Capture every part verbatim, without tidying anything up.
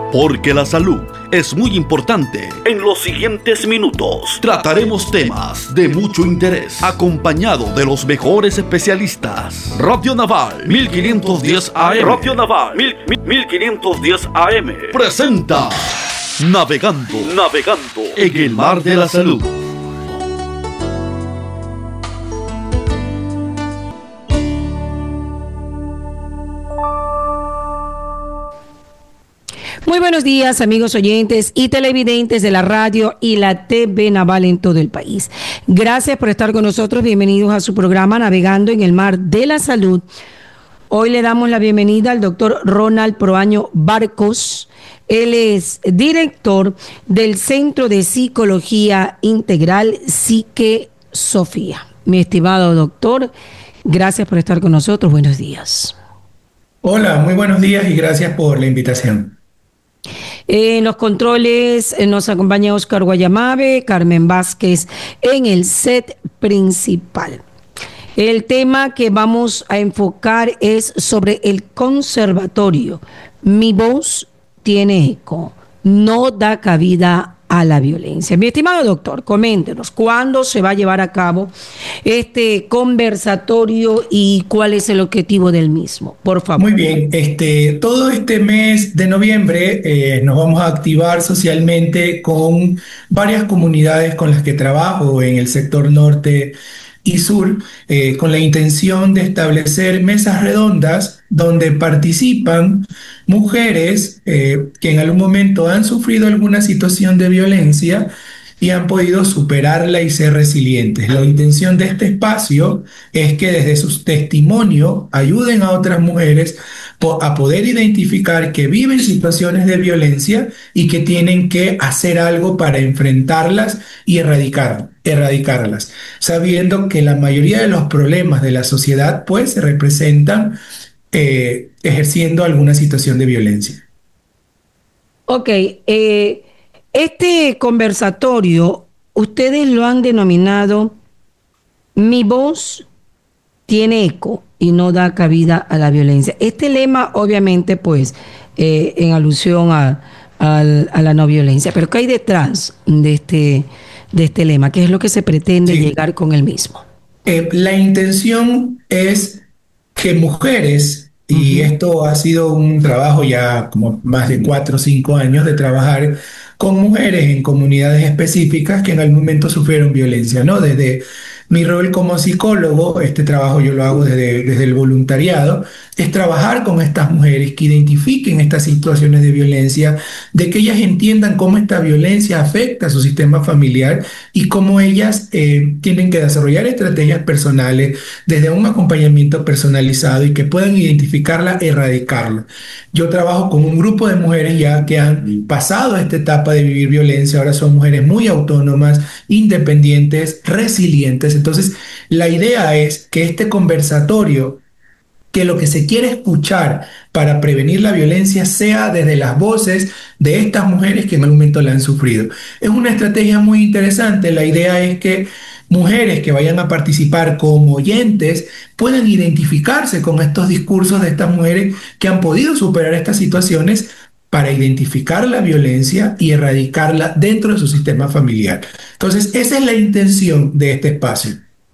Porque la salud es muy importante. En los siguientes minutos trataremos temas de mucho interés, acompañado de los mejores especialistas. Radio Naval mil quinientos diez A M. Radio Naval mil quinientos diez A M presenta Navegando, navegando en el mar de la salud. Muy buenos días, amigos oyentes y televidentes de la radio y la T V Naval en todo el país. Gracias por estar con nosotros. Bienvenidos a su programa Navegando en el Mar de la Salud. Hoy le damos la bienvenida al doctor Ronald Proaño Barcos. Él es director del Centro de Psicología Integral Psique Sofía. Mi estimado doctor, gracias por estar con nosotros. Buenos días. Hola, muy buenos días y gracias por la invitación. En los controles eh, nos acompaña Oscar Guayamabe, Carmen Vázquez en el set principal. El tema que vamos a enfocar es sobre el conservatorio. Mi voz tiene eco, no da cabida a la violencia. Mi estimado doctor, coméntenos, ¿cuándo se va a llevar a cabo este conversatorio y cuál es el objetivo del mismo? Por favor. Muy bien, este, todo este mes de noviembre eh, nos vamos a activar socialmente con varias comunidades con las que trabajo en el sector norte y sur, eh, con la intención de establecer mesas redondas donde participan mujeres eh, que en algún momento han sufrido alguna situación de violencia y han podido superarla y ser resilientes. La intención de este espacio es que desde sus testimonios ayuden a otras mujeres a poder identificar que viven situaciones de violencia y que tienen que hacer algo para enfrentarlas y erradicar, erradicarlas, sabiendo que la mayoría de los problemas de la sociedad pues se representan eh, ejerciendo alguna situación de violencia. Ok, eh, este conversatorio ustedes lo han denominado Mi voz tiene eco y no da cabida a la violencia. Este lema, obviamente, pues, eh, en alusión a, a, a la no violencia. Pero ¿qué hay detrás de este, de este lema? ¿Qué es lo que se pretende sí. llegar con el mismo? Eh, la intención es que mujeres, y uh-huh. esto ha sido un trabajo ya como más de cuatro o cinco años de trabajar con mujeres en comunidades específicas que en algún momento sufrieron violencia, ¿no? Desde mi rol como psicólogo, este trabajo yo lo hago desde, desde el voluntariado, es trabajar con estas mujeres que identifiquen estas situaciones de violencia, de que ellas entiendan cómo esta violencia afecta a su sistema familiar y cómo ellas eh, tienen que desarrollar estrategias personales desde un acompañamiento personalizado y que puedan identificarla, erradicarla. Yo trabajo con un grupo de mujeres ya que han pasado esta etapa de vivir violencia, ahora son mujeres muy autónomas, independientes, resilientes. Entonces, la idea es que este conversatorio, que lo que se quiere escuchar para prevenir la violencia sea desde las voces de estas mujeres que en algún momento la han sufrido. Es una estrategia muy interesante. La idea es que mujeres que vayan a participar como oyentes puedan identificarse con estos discursos de estas mujeres que han podido superar estas situaciones para identificar la violencia y erradicarla dentro de su sistema familiar. Entonces, esa es la intención de este espacio.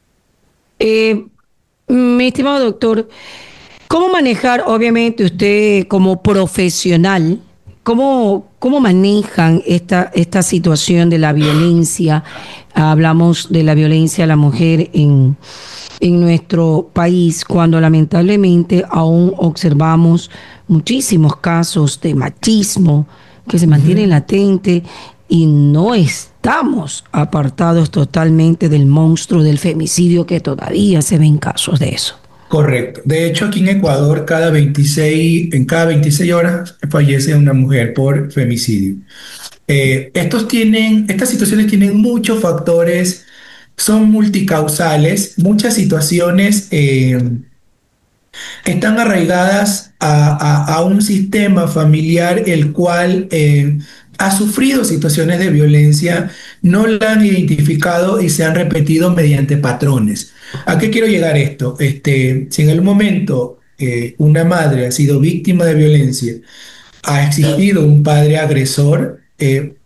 Eh, mi estimado doctor, ¿cómo manejar, obviamente usted como profesional, cómo, cómo manejan esta, esta situación de la violencia? Hablamos de la violencia a la mujer en, en nuestro país, cuando lamentablemente aún observamos muchísimos casos de machismo que se mantienen latentes y no estamos apartados totalmente del monstruo del femicidio, que todavía se ven casos de eso. Correcto. De hecho, aquí en Ecuador, cada veintiséis, en cada veintiséis horas fallece una mujer por femicidio. Eh, estos tienen, estas situaciones tienen muchos factores, son multicausales, muchas situaciones eh, están arraigadas a, a, a un sistema familiar el cual eh, ha sufrido situaciones de violencia, no la han identificado y se han repetido mediante patrones. ¿A qué quiero llegar esto? Este, si en el momento eh, una madre ha sido víctima de violencia ha existido un padre agresor, eh,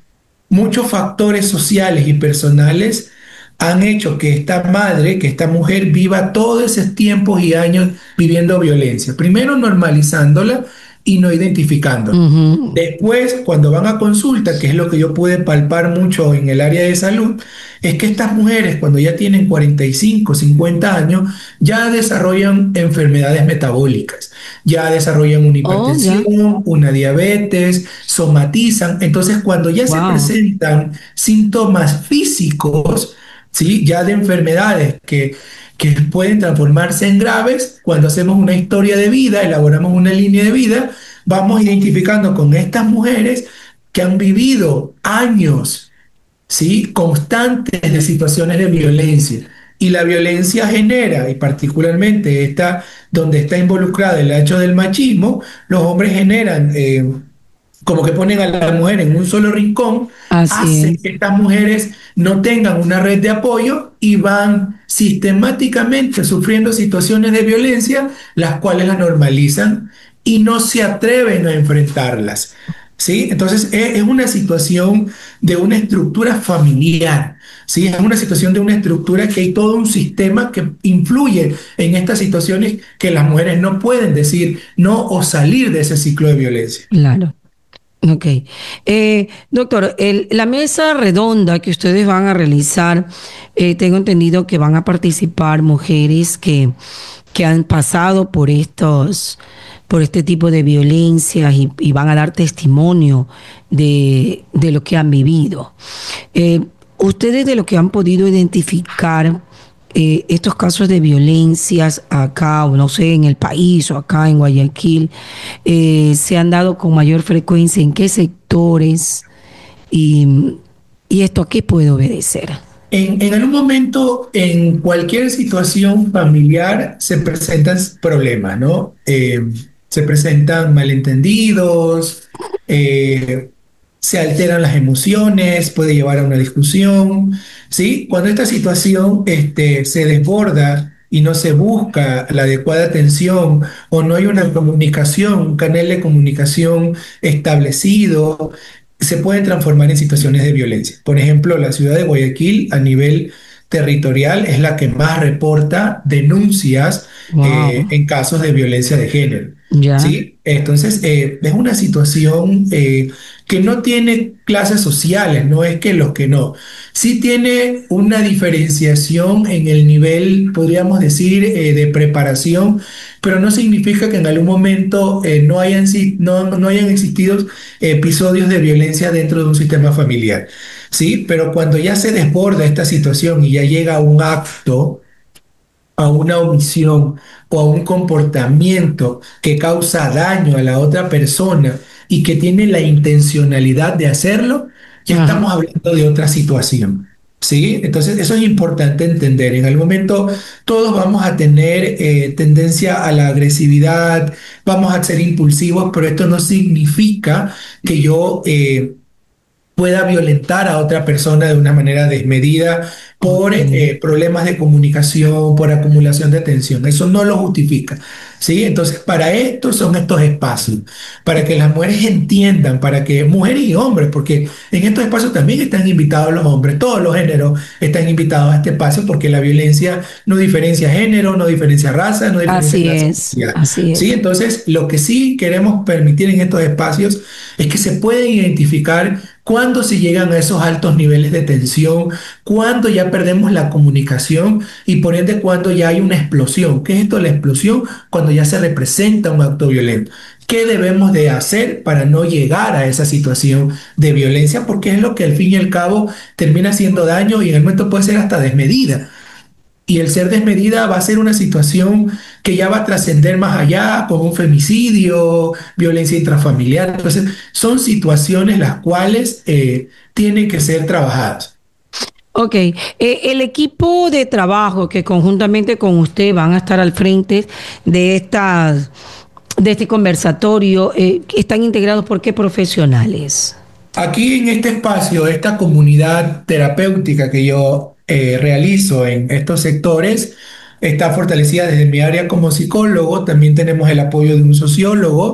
muchos factores sociales y personales han hecho que esta madre, que esta mujer viva todos esos tiempos y años viviendo violencia. Primero normalizándola y no identificándola. Ujú. Después, cuando van a consulta, que es lo que yo pude palpar mucho en el área de salud, es que estas mujeres, cuando ya tienen cuarenta y cinco, cincuenta años, ya desarrollan enfermedades metabólicas, ya desarrollan una Oh, ya. hipertensión, una diabetes, somatizan. Entonces, cuando ya se Wow. presentan síntomas físicos, ¿sí? Ya de enfermedades que, que pueden transformarse en graves, cuando hacemos una historia de vida, elaboramos una línea de vida, vamos identificando con estas mujeres que han vivido años, ¿sí? Constantes de situaciones de violencia. Y la violencia genera, y particularmente esta, donde está involucrado el hecho del machismo, los hombres generan eh, como que ponen a la mujer en un solo rincón, Así hace es. que estas mujeres no tengan una red de apoyo y van sistemáticamente sufriendo situaciones de violencia, las cuales las normalizan y no se atreven a enfrentarlas. ¿Sí? Entonces es, es una situación de una estructura familiar. ¿Sí? Es una situación de una estructura que hay todo un sistema que influye en estas situaciones que las mujeres no pueden decir no o salir de ese ciclo de violencia. Claro. Ok. Eh, doctor, el- la mesa redonda que ustedes van a realizar, eh, tengo entendido que van a participar mujeres que, que han pasado por estos, por este tipo de violencias y, y van a dar testimonio de, de lo que han vivido. Eh, ustedes de lo que han podido identificar eh, estos casos de violencias acá, o no sé, en el país o acá en Guayaquil, eh, se han dado con mayor frecuencia, en qué sectores y, y esto a qué puede obedecer. En, en algún momento, en cualquier situación familiar, se presentan problemas, ¿no? Eh, se presentan malentendidos, eh, se alteran las emociones, puede llevar a una discusión, ¿sí? Cuando esta situación este, se desborda y no se busca la adecuada atención o no hay una comunicación, un canal de comunicación establecido, se pueden transformar en situaciones de violencia. Por ejemplo, la ciudad de Guayaquil a nivel territorial es la que más reporta denuncias eh, Wow, en casos de violencia de género. ya. ¿Sí? Entonces, eh, es una situación eh, que no tiene clases sociales, no es que los que no. Sí tiene una diferenciación en el nivel, podríamos decir, eh, de preparación, pero no significa que en algún momento eh, no hayan, si- no, no hayan existido episodios de violencia dentro de un sistema familiar. ¿Sí? Pero cuando ya se desborda esta situación y ya llega a un acto, a una omisión o a un comportamiento que causa daño a la otra persona y que tiene la intencionalidad de hacerlo, ya Ajá. estamos hablando de otra situación. ¿Sí? Entonces, eso es importante entender. En algún momento todos vamos a tener eh, tendencia a la agresividad, vamos a ser impulsivos, pero esto no significa que yo eh, pueda violentar a otra persona de una manera desmedida por Ok. eh, problemas de comunicación, por acumulación de tensión. Eso no lo justifica. ¿Sí? Entonces, para esto son estos espacios, para que las mujeres entiendan, para que mujeres y hombres, porque en estos espacios también están invitados los hombres, todos los géneros están invitados a este espacio, porque la violencia no diferencia género, no diferencia raza, no diferencia Así clase es, social. así ¿Sí? es. Entonces, lo que sí queremos permitir en estos espacios es que se pueden identificar cuando se llegan a esos altos niveles de tensión, cuando ya perdemos la comunicación y por ende cuando ya hay una explosión. ¿Qué es esto? La explosión cuando ya se representa un acto violento. ¿Qué debemos de hacer para no llegar a esa situación de violencia? Porque es lo que al fin y al cabo termina haciendo daño y en el momento puede ser hasta desmedida. Y el ser desmedida va a ser una situación que ya va a trascender más allá, como un femicidio, violencia intrafamiliar. Entonces, son situaciones las cuales eh, tienen que ser trabajadas. Ok, eh, el equipo de trabajo que conjuntamente con usted van a estar al frente de estas, de este conversatorio, eh, ¿están integrados por qué profesionales? Aquí en este espacio, esta comunidad terapéutica que yo eh, realizo en estos sectores, está fortalecida desde mi área como psicólogo. También tenemos el apoyo de un sociólogo,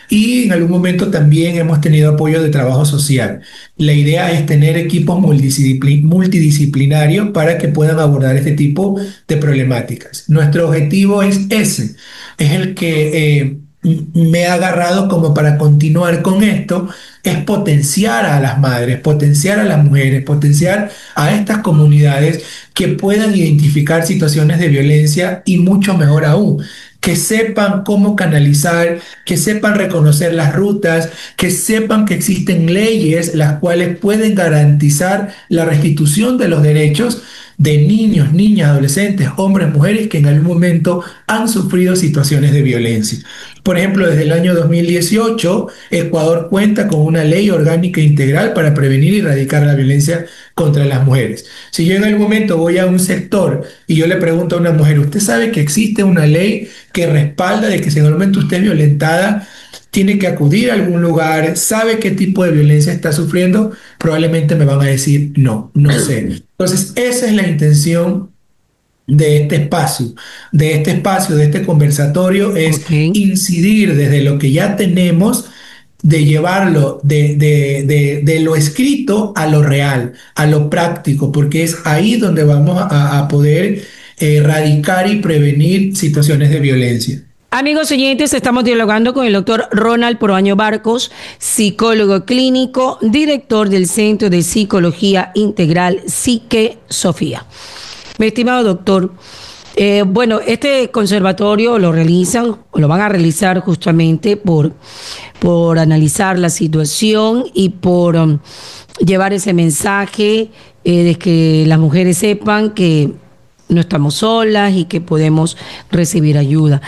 y en algún momento también hemos tenido apoyo de trabajo social. La idea es tener equipos multidiscipli- multidisciplinarios para que puedan abordar este tipo de problemáticas. Nuestro objetivo es ese, es el que eh, m- me ha agarrado como para continuar con esto, es potenciar a las madres, potenciar a las mujeres, potenciar a estas comunidades que puedan identificar situaciones de violencia y mucho mejor aún, que sepan cómo canalizar, que sepan reconocer las rutas, que sepan que existen leyes las cuales pueden garantizar la restitución de los derechos de niños, niñas, adolescentes, hombres, mujeres que en algún momento han sufrido situaciones de violencia. Por ejemplo, desde el año dos mil dieciocho, Ecuador cuenta con una ley orgánica integral para prevenir y erradicar la violencia contra las mujeres. Si yo en algún momento voy a un sector y yo le pregunto a una mujer, ¿usted sabe que existe una ley que respalda de que si en algún momento usted es violentada, tiene que acudir a algún lugar, sabe qué tipo de violencia está sufriendo? Probablemente me van a decir, no, no sé. Entonces, esa es la intención de este espacio, de este espacio, de este conversatorio, es Ok. incidir desde lo que ya tenemos, de llevarlo de, de, de, de lo escrito a lo real, a lo práctico, porque es ahí donde vamos a, a poder erradicar y prevenir situaciones de violencia. Amigos oyentes, estamos dialogando con el doctor Ronald Proaño Barcos, psicólogo clínico, director del Centro de Psicología Integral Psique Sofía. Mi estimado doctor, eh, bueno, este conservatorio lo realizan, o lo van a realizar justamente por, por analizar la situación y por um, llevar ese mensaje eh, de que las mujeres sepan que no estamos solas y que podemos recibir ayuda.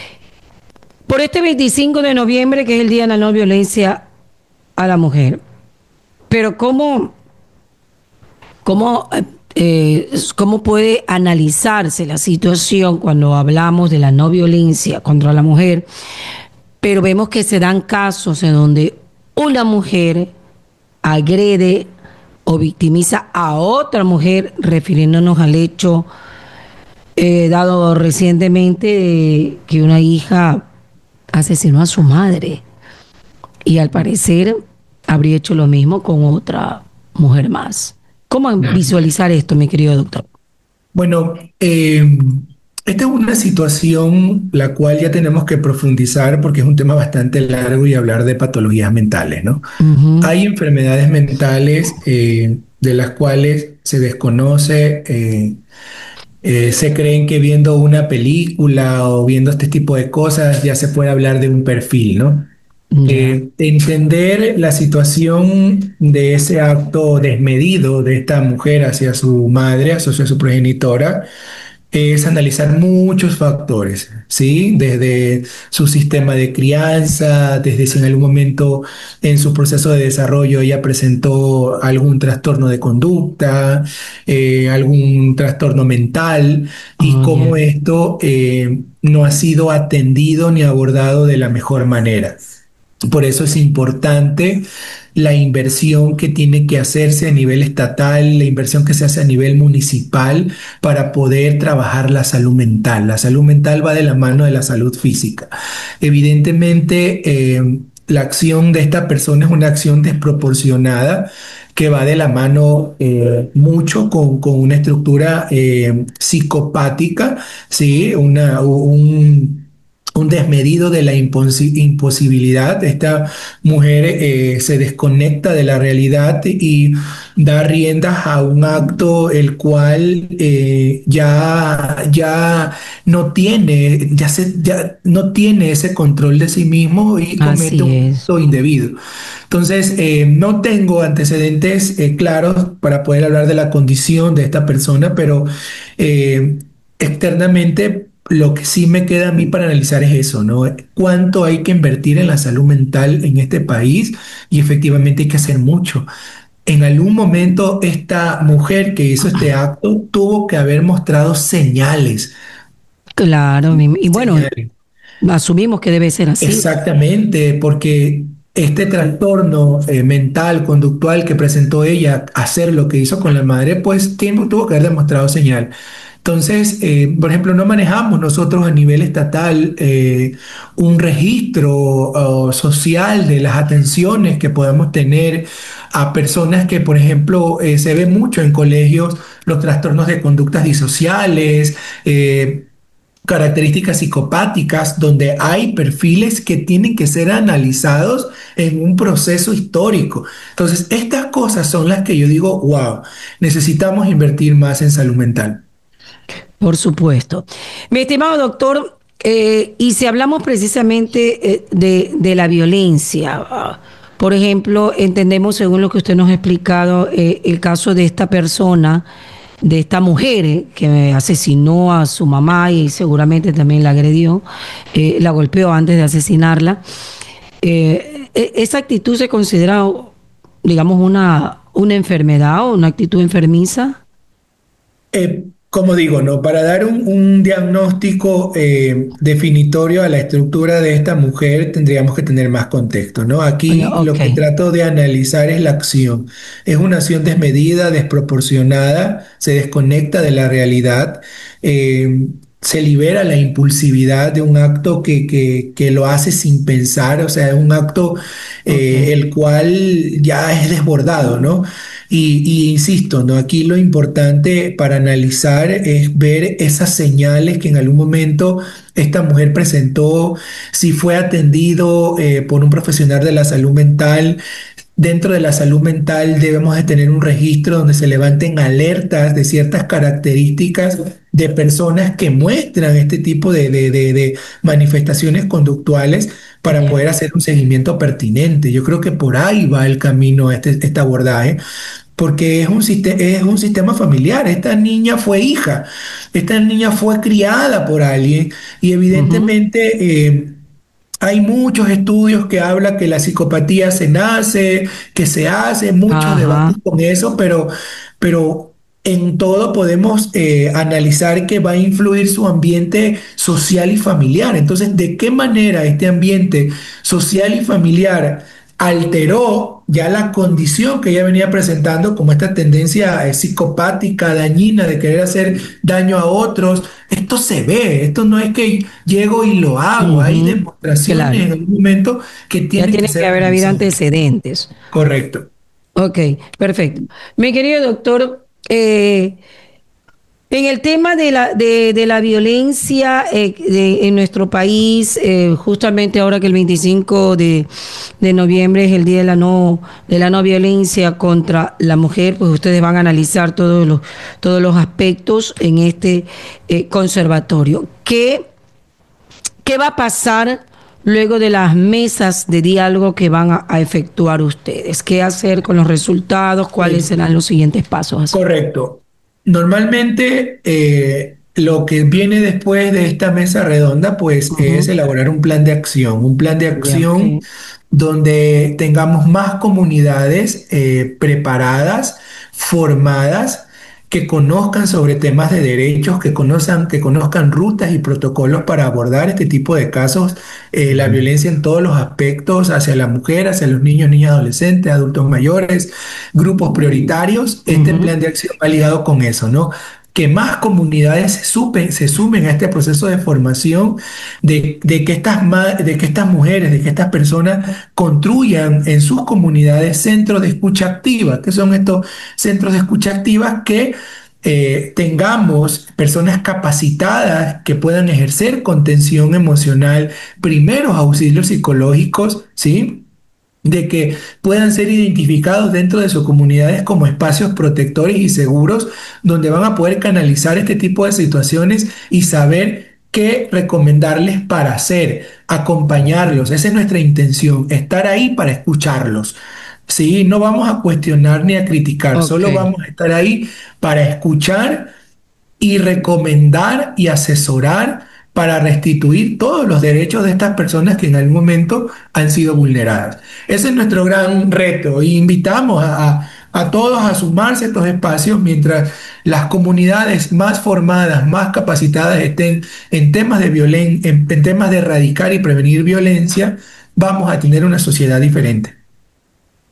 Por este veinticinco de noviembre, que es el Día de la No Violencia a la Mujer. Pero ¿cómo, cómo, eh, cómo puede analizarse la situación cuando hablamos de la no violencia contra la mujer? Pero vemos que se dan casos en donde una mujer agrede o victimiza a otra mujer, refiriéndonos al hecho eh, dado recientemente de que una hija asesinó a su madre y al parecer habría hecho lo mismo con otra mujer más. ¿Cómo visualizar esto, mi querido doctor? Bueno, eh, esta es una situación la cual ya tenemos que profundizar porque es un tema bastante largo y hablar de patologías mentales, ¿no? Ujú. Hay enfermedades mentales eh, de las cuales se desconoce, eh, eh, se creen que viendo una película o viendo este tipo de cosas ya se puede hablar de un perfil, ¿no? Ya. Eh, entender la situación de ese acto desmedido de esta mujer hacia su madre, hacia su progenitora, es analizar muchos factores, ¿sí? Desde su sistema de crianza, desde si en algún momento en su proceso de desarrollo ella presentó algún trastorno de conducta, eh, algún trastorno mental y Oh, cómo ya. esto eh, no ha sido atendido ni abordado de la mejor manera. Por eso es importante la inversión que tiene que hacerse a nivel estatal, la inversión que se hace a nivel municipal para poder trabajar la salud mental. La salud mental va de la mano de la salud física. Evidentemente, eh, la acción de esta persona es una acción desproporcionada que va de la mano eh, mucho con, con una estructura eh, psicopática, ¿sí? Una, un un desmedido de la imposi- imposibilidad. Esta mujer eh, se desconecta de la realidad y da riendas a un acto el cual eh, ya, ya no tiene, ya se, ya no tiene ese control de sí mismo y comete Así un es. acto indebido. Entonces, eh, no tengo antecedentes eh, claros para poder hablar de la condición de esta persona, pero eh, externamente lo que sí me queda a mí para analizar es eso, ¿no? ¿Cuánto hay que invertir en la salud mental en este país? Y efectivamente hay que hacer mucho. En algún momento esta mujer que hizo este acto tuvo que haber mostrado señales, Claro, mi- y bueno, señales. asumimos que debe ser así. Exactamente, porque este trastorno eh, mental, conductual que presentó ella, hacer lo que hizo con la madre, pues tiempo tuvo que haber demostrado señal. Entonces, eh, por ejemplo, no manejamos nosotros a nivel estatal eh, un registro oh, social de las atenciones que podemos tener a personas que, por ejemplo, eh, se ve mucho en colegios los trastornos de conductas disociales, eh, características psicopáticas, donde hay perfiles que tienen que ser analizados en un proceso histórico. Entonces, estas cosas son las que yo digo, wow, necesitamos invertir más en salud mental. Por supuesto. Mi estimado doctor, eh, y si hablamos precisamente eh, de, de la violencia, ah, por ejemplo, entendemos, según lo que usted nos ha explicado, eh, el caso de esta persona, de esta mujer eh, que asesinó a su mamá y seguramente también la agredió, eh, la golpeó antes de asesinarla. Eh, e- ¿esa actitud se considera, digamos, una, una enfermedad o una actitud enfermiza? Eh, como digo, ¿no? Para dar un, un diagnóstico eh, definitorio a la estructura de esta mujer tendríamos que tener más contexto, ¿no? Bueno, Aquí lo ok. que trato de analizar es la acción. Es una acción desmedida, desproporcionada, se desconecta de la realidad, eh, se libera la impulsividad de un acto que, que, que lo hace sin pensar, o sea, es un acto Ok. eh, el cual ya es desbordado, ¿no? Y, y insisto, ¿no? Aquí lo importante para analizar es ver esas señales que en algún momento esta mujer presentó, si fue atendido eh, por un profesional de la salud mental. Dentro de la salud mental debemos de tener un registro donde se levanten alertas de ciertas características de personas que muestran este tipo de, de- de- de manifestaciones conductuales para Bien. poder hacer un seguimiento pertinente. Yo creo que por ahí va el camino este, este abordaje, porque es un, siste- es un sistema familiar. Esta niña fue hija, esta niña fue criada por alguien y Ujú. evidentemente eh, hay muchos estudios que hablan que la psicopatía se nace, que se hace, muchos debates Ajá. con eso, pero, pero en todo podemos eh, analizar que va a influir su ambiente social y familiar. Entonces, ¿de qué manera este ambiente social y familiar alteró ya la condición que ella venía presentando como esta tendencia eh, psicopática, dañina, de querer hacer daño a otros? Esto se ve, esto no es que llego y lo hago, hay Ujú. demostraciones Claro. en algún momento que Ya tienen que tiene que ser haber habido analizadas. antecedentes. Correcto. Ok, perfecto. Mi querido doctor, eh, en el tema de la, de, de la violencia eh, de- en nuestro país, eh, justamente ahora que el veinticinco de, de noviembre es el Día de la, no, de la no violencia contra la mujer, pues ustedes van a analizar todos los, todos los aspectos en este eh, conservatorio. ¿Qué, qué va a pasar luego de las mesas de diálogo que van a, a efectuar ustedes? ¿Qué hacer con los resultados? ¿Cuáles Sí, serán los siguientes pasos a seguir? correcto. Normalmente eh, lo que viene después de esta mesa redonda, pues es Ujú. elaborar un plan de acción, un plan de Ya, acción ok. donde tengamos más comunidades eh, preparadas, formadas, que conozcan sobre temas de derechos, que conozcan, que conozcan rutas y protocolos para abordar este tipo de casos, eh, la violencia en todos los aspectos, hacia la mujer, hacia los niños, niñas, adolescentes, adultos mayores, grupos prioritarios. Este Ujú. plan de acción va ligado con eso, ¿no? Que más comunidades se, supen- se sumen a este proceso de formación, de, de que estas, ma- de que estas mujeres, de que estas personas construyan en sus comunidades centros de escucha activa. ¿Que son estos centros de escucha activa? Que eh, tengamos personas capacitadas que puedan ejercer contención emocional, primeros auxilios psicológicos, ¿sí? De que puedan ser identificados dentro de sus comunidades como espacios protectores y seguros, donde van a poder canalizar este tipo de situaciones y saber qué recomendarles para hacer, acompañarlos. Esa es nuestra intención, estar ahí para escucharlos. Sí, no vamos a cuestionar ni a criticar, Ok, solo vamos a estar ahí para escuchar y recomendar y asesorar para restituir todos los derechos de estas personas que en algún momento han sido vulneradas. Ese es nuestro gran reto y invitamos a, a- a todos a sumarse a estos espacios mientras las comunidades más formadas, más capacitadas estén en temas de violen en, en temas de erradicar y prevenir violencia, vamos a tener una sociedad diferente.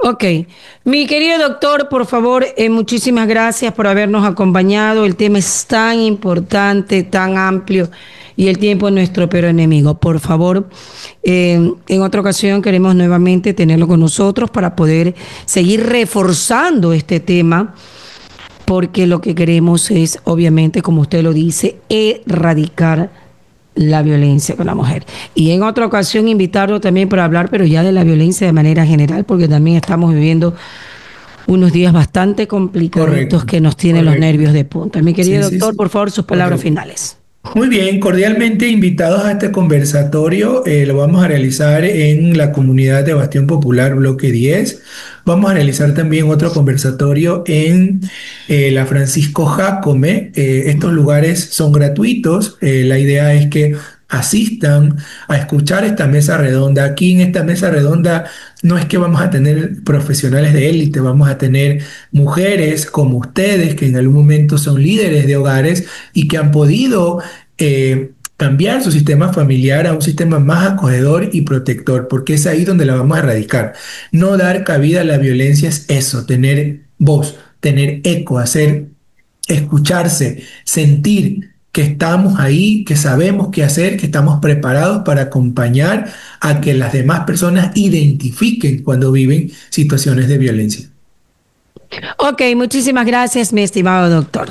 Ok, mi querido doctor, por favor, eh, muchísimas gracias por habernos acompañado. El tema es tan importante, tan amplio y el tiempo es nuestro peor enemigo. Por favor, eh, en otra ocasión queremos nuevamente tenerlo con nosotros para poder seguir reforzando este tema, porque lo que queremos es, obviamente, como usted lo dice, erradicar la violencia con la mujer. Y en otra ocasión invitarlo también para hablar, pero ya de la violencia de manera general, porque también estamos viviendo unos días bastante complicados que nos tienen correcto. Los nervios de punta. Mi querido sí, doctor, sí, sí. por favor, sus palabras correcto. finales. Muy bien, cordialmente invitados a este conversatorio. Eh, lo vamos a realizar en la comunidad de Bastión Popular, Bloque diez. Vamos a realizar también otro conversatorio en eh, la Francisco Jácome. Eh, estos lugares son gratuitos. Eh, la idea es que asistan a escuchar esta mesa redonda. Aquí en esta mesa redonda no es que vamos a tener profesionales de élite, vamos a tener mujeres como ustedes que en algún momento son líderes de hogares y que han podido eh, cambiar su sistema familiar a un sistema más acogedor y protector, porque es ahí donde la vamos a erradicar. No dar cabida a la violencia es eso, tener voz, tener eco, hacer escucharse, sentir que estamos ahí, que sabemos qué hacer, que estamos preparados para acompañar a que las demás personas identifiquen cuando viven situaciones de violencia. Ok, muchísimas gracias, mi estimado doctor.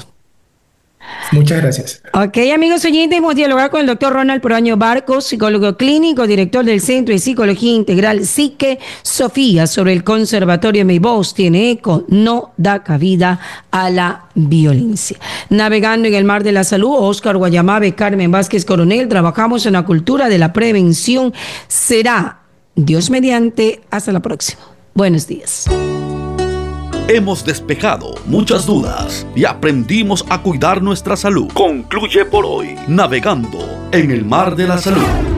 Muchas gracias. Ok, amigos oyentes, hemos dialogado con el doctor Ronald Proaño Barcos, psicólogo clínico, director del Centro de Psicología Integral Psique Sofía, sobre el Conservatorio Mi Voz Tiene Eco, no da cabida a la violencia. Navegando en el mar de la salud, Oscar Guayamabe, Carmen Vázquez Coronel, trabajamos en la cultura de la prevención. Será, Dios mediante, hasta la próxima. Buenos días. Hemos despejado muchas dudas y aprendimos a cuidar nuestra salud. Concluye por hoy Navegando en el Mar de la Salud.